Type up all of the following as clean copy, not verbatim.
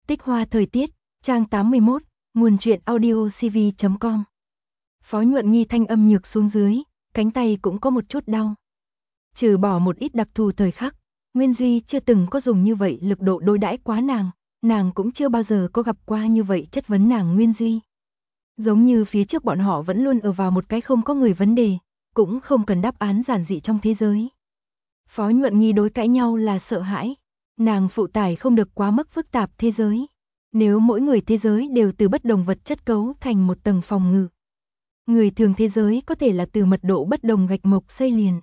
Tích Hoa thời tiết, trang 81, nguồn truyện audio cv.com. Phó Nhuận Nghi thanh âm nhược xuống dưới, cánh tay cũng có một chút đau. Trừ bỏ một ít đặc thù thời khắc, Nguyên Duy chưa từng có dùng như vậy lực độ đối đãi quá nàng cũng chưa bao giờ có gặp qua như vậy chất vấn nàng Nguyên Duy. Giống như phía trước bọn họ vẫn luôn ở vào một cái không có người vấn đề, cũng không cần đáp án giản dị trong thế giới. Phó Nhuận Nghi đối cãi nhau là sợ hãi, nàng phụ tải không được quá mức phức tạp thế giới. Nếu mỗi người thế giới đều từ bất đồng vật chất cấu thành một tầng phòng ngự, người thường thế giới có thể là từ mật độ bất đồng gạch mộc xây liền.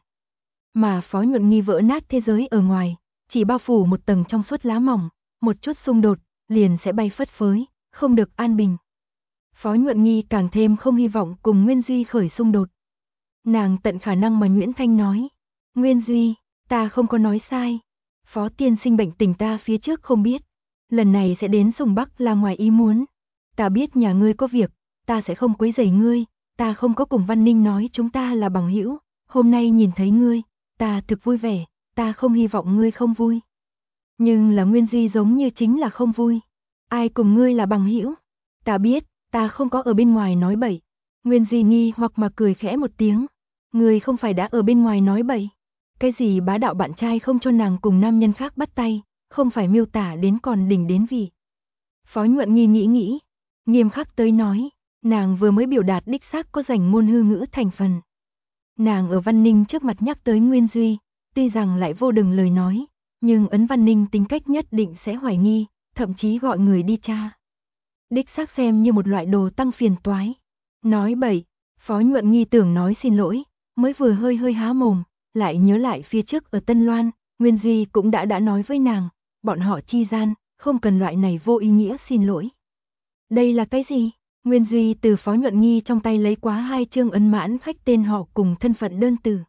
Mà Phó Nhuận Nghi vỡ nát thế giới ở ngoài, chỉ bao phủ một tầng trong suốt lá mỏng, một chút xung đột, liền sẽ bay phất phới, không được an bình. Phó Nhuận Nghi càng thêm không hy vọng cùng Nguyên Duy khởi xung đột. Nàng tận khả năng mà nhuyễn thanh nói, Nguyên Duy, ta không có nói sai. Phó tiên sinh bệnh tình ta phía trước không biết. Lần này sẽ đến Sùng Bắc là ngoài ý muốn. Ta biết nhà ngươi có việc, ta sẽ không quấy rầy ngươi, ta không có cùng Văn Ninh nói chúng ta là bằng hữu, hôm nay nhìn thấy ngươi, ta thực vui vẻ, ta không hy vọng ngươi không vui. Nhưng là Nguyên Duy giống như chính là không vui. Ai cùng ngươi là bằng hữu? Ta biết, ta không có ở bên ngoài nói bậy. Nguyên Duy nghi hoặc mà cười khẽ một tiếng. Ngươi không phải đã ở bên ngoài nói bậy? Cái gì bá đạo bạn trai không cho nàng cùng nam nhân khác bắt tay, không phải miêu tả đến còn đỉnh đến vị. Phó Nhuận Nghi nghĩ, nghiêm khắc tới nói, nàng vừa mới biểu đạt đích xác có dành ngôn hư ngữ thành phần. Nàng ở Văn Ninh trước mặt nhắc tới Nguyên Duy, tuy rằng lại vô đừng lời nói, nhưng ấn Văn Ninh tính cách nhất định sẽ hoài nghi, thậm chí gọi người đi tra. Đích xác xem như một loại đồ tăng phiền toái. Nói bậy, Phó Nhuận Nghi tưởng nói xin lỗi, mới vừa hơi há mồm, lại nhớ lại phía trước ở Tân Loan, Nguyên Duy cũng đã nói với nàng, bọn họ chi gian, không cần loại này vô ý nghĩa xin lỗi. Đây là cái gì? Nguyên Duy từ Phó Nhuận Nghi trong tay lấy quá 2 chương ấn mãn khách tên họ cùng thân phận đơn từ.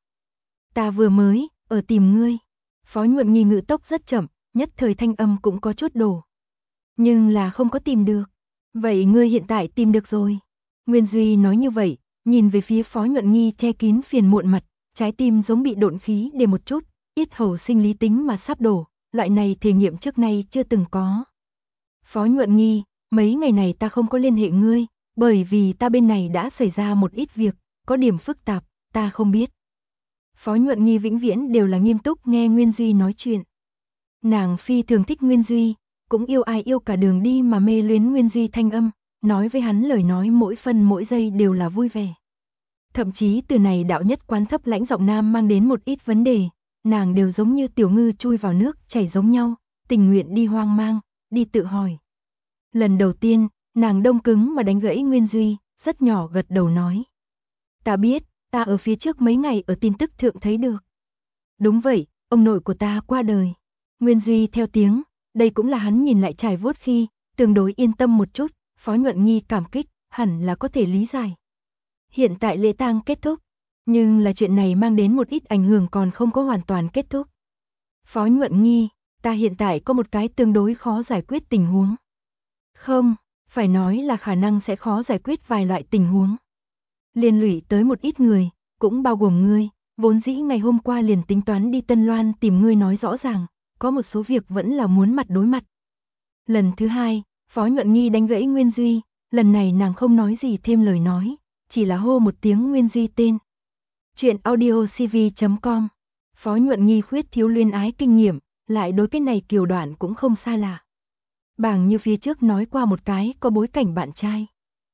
Ta vừa mới, ở tìm ngươi. Phó Nhuận Nghi ngữ tốc rất chậm, nhất thời thanh âm cũng có chút đổ. Nhưng là không có tìm được. Vậy ngươi hiện tại tìm được rồi. Nguyên Duy nói như vậy, nhìn về phía Phó Nhuận Nghi che kín phiền muộn mặt, trái tim giống bị độn khí để một chút, yết hầu sinh lý tính mà sắp đổ, loại này thể nghiệm trước nay chưa từng có. Phó Nhuận Nghi, mấy ngày này ta không có liên hệ ngươi, bởi vì ta bên này đã xảy ra một ít việc, có điểm phức tạp, ta không biết. Phó Nhuận Nghi vĩnh viễn đều là nghiêm túc nghe Nguyên Duy nói chuyện. Nàng phi thường thích Nguyên Duy, cũng yêu ai yêu cả đường đi mà mê luyến Nguyên Duy thanh âm, nói với hắn lời nói mỗi phân mỗi giây đều là vui vẻ. Thậm chí từ này đạo nhất quán thấp lãnh giọng nam mang đến một ít vấn đề, nàng đều giống như tiểu ngư chui vào nước chảy giống nhau, tình nguyện đi hoang mang, đi tự hỏi. Lần đầu tiên, nàng đông cứng mà đánh gãy Nguyên Duy, rất nhỏ gật đầu nói. Ta biết, ta ở phía trước mấy ngày ở tin tức thượng thấy được. Đúng vậy, ông nội của ta qua đời. Nguyên Duy theo tiếng, đây cũng là hắn nhìn lại trải vuốt khi, tương đối yên tâm một chút, Phó Nhuận Nghi cảm kích, hẳn là có thể lý giải. Hiện tại lễ tang kết thúc, nhưng là chuyện này mang đến một ít ảnh hưởng còn không có hoàn toàn kết thúc. Phó Nhuận Nghi, ta hiện tại có một cái tương đối khó giải quyết tình huống. Không, phải nói là khả năng sẽ khó giải quyết vài loại tình huống. Liên lụy tới một ít người, cũng bao gồm ngươi, vốn dĩ ngày hôm qua liền tính toán đi Tân Loan tìm ngươi nói rõ ràng, có một số việc vẫn là muốn mặt đối mặt. Lần thứ hai, Phó Nhuận Nghi đánh gãy Nguyên Duy, lần này nàng không nói gì thêm lời nói, chỉ là hô một tiếng Nguyên Duy tên. Chuyện audio cv.com. Phó Nhuận Nghi khuyết thiếu luyến ái kinh nghiệm, lại đối cái này kiều đoạn cũng không xa lạ. Bàng như phía trước nói qua một cái có bối cảnh bạn trai.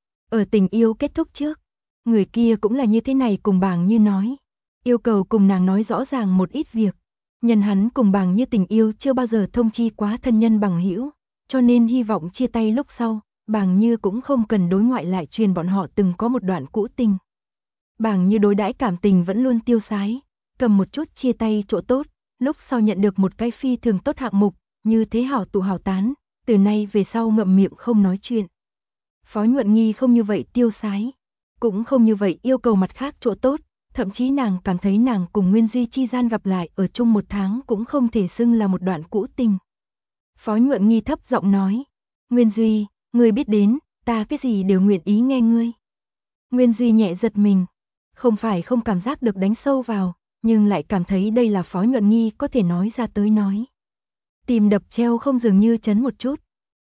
Ở tình yêu kết thúc trước, người kia cũng là như thế này cùng Bàng như nói. Yêu cầu cùng nàng nói rõ ràng một ít việc. Nhân hắn cùng Bàng như tình yêu chưa bao giờ thông chi quá thân nhân bằng hữu, cho nên hy vọng chia tay lúc sau, Bàng như cũng không cần đối ngoại lại truyền bọn họ từng có một đoạn cũ tình. Bàng như đối đãi cảm tình vẫn luôn tiêu sái, cầm một chút chia tay chỗ tốt, lúc sau nhận được một cái phi thường tốt hạng mục, như thế hảo tụ hảo tán, từ nay về sau ngậm miệng không nói chuyện. Phó Nhuận Nghi không như vậy tiêu sái, cũng không như vậy yêu cầu mặt khác chỗ tốt, thậm chí nàng cảm thấy nàng cùng Nguyên Duy chi gian gặp lại ở chung một tháng cũng không thể xưng là một đoạn cũ tình. Phó Nhuận Nghi thấp giọng nói, Nguyên Duy, ngươi biết đến, ta cái gì đều nguyện ý nghe ngươi. Nguyên Duy nhẹ giật mình, không phải không cảm giác được đánh sâu vào, nhưng lại cảm thấy đây là Phó Nhuận Nghi có thể nói ra tới nói. Tim đập treo không dường như chấn một chút.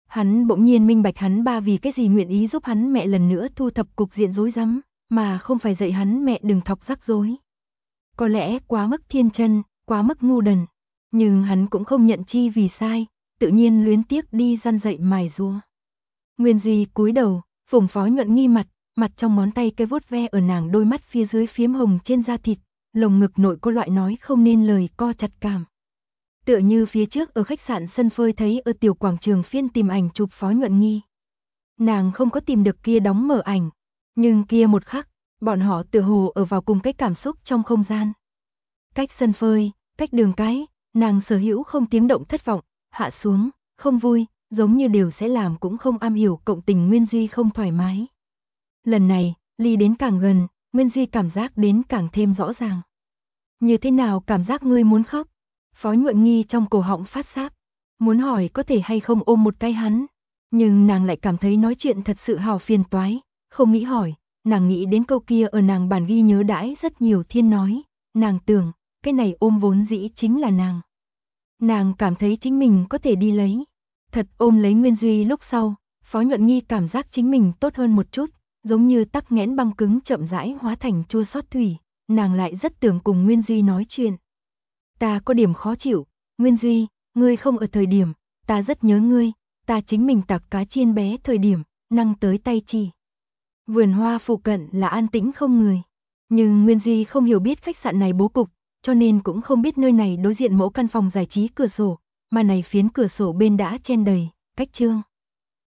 Hắn bỗng nhiên minh bạch hắn ba vì cái gì nguyện ý giúp hắn mẹ lần nữa thu thập cục diện rối rắm, mà không phải dạy hắn mẹ đừng thọc rắc rối. Có lẽ quá mức thiên chân, quá mức ngu đần, nhưng hắn cũng không nhận chi vì sai, tự nhiên luyến tiếc đi gian dạy mài giũa. Nguyên Duy cúi đầu, phủng Phó Nhuận Nghi mặt trong ngón tay cái vuốt ve ở nàng đôi mắt phía dưới phiếm hồng trên da thịt, lồng ngực nội có loại nói không nên lời co chặt cảm. Tựa như phía trước ở khách sạn Sân Phơi thấy ở tiểu quảng trường phiên tìm ảnh chụp Phó Nhuận Nghi. Nàng không có tìm được kia đóng mở ảnh, nhưng kia một khắc, bọn họ tựa hồ ở vào cùng cái cảm xúc trong không gian. Cách Sân Phơi, cách đường cái, nàng sở hữu không tiếng động thất vọng, hạ xuống, không vui, giống như đều sẽ làm cũng không am hiểu cộng tình Nguyên Duy không thoải mái. Lần này, ly đến càng gần, Nguyên Duy cảm giác đến càng thêm rõ ràng. Như thế nào cảm giác ngươi muốn khóc? Phó Nhuận Nghi trong cổ họng phát sáp, muốn hỏi có thể hay không ôm một cái hắn, nhưng nàng lại cảm thấy nói chuyện thật sự hào phiền toái, không nghĩ hỏi, nàng nghĩ đến câu kia ở nàng bản ghi nhớ đãi rất nhiều thiên nói, nàng tưởng, cái này ôm vốn dĩ chính là nàng. Nàng cảm thấy chính mình có thể đi lấy. Thật ôm lấy Nguyên Duy lúc sau, Phó Nhuận Nghi cảm giác chính mình tốt hơn một chút, giống như tắc nghẽn băng cứng chậm rãi hóa thành chua xót thủy, nàng lại rất tưởng cùng Nguyên Duy nói chuyện. Ta có điểm khó chịu, Nguyên Duy, ngươi không ở thời điểm, ta rất nhớ ngươi, ta chính mình tạc cá chiên bé thời điểm, năng tới tay chỉ. Vườn hoa phụ cận là an tĩnh không người, nhưng Nguyên Duy không hiểu biết khách sạn này bố cục, cho nên cũng không biết nơi này đối diện mỗi căn phòng giải trí cửa sổ, mà này phiến cửa sổ bên đã chen đầy, cách trương.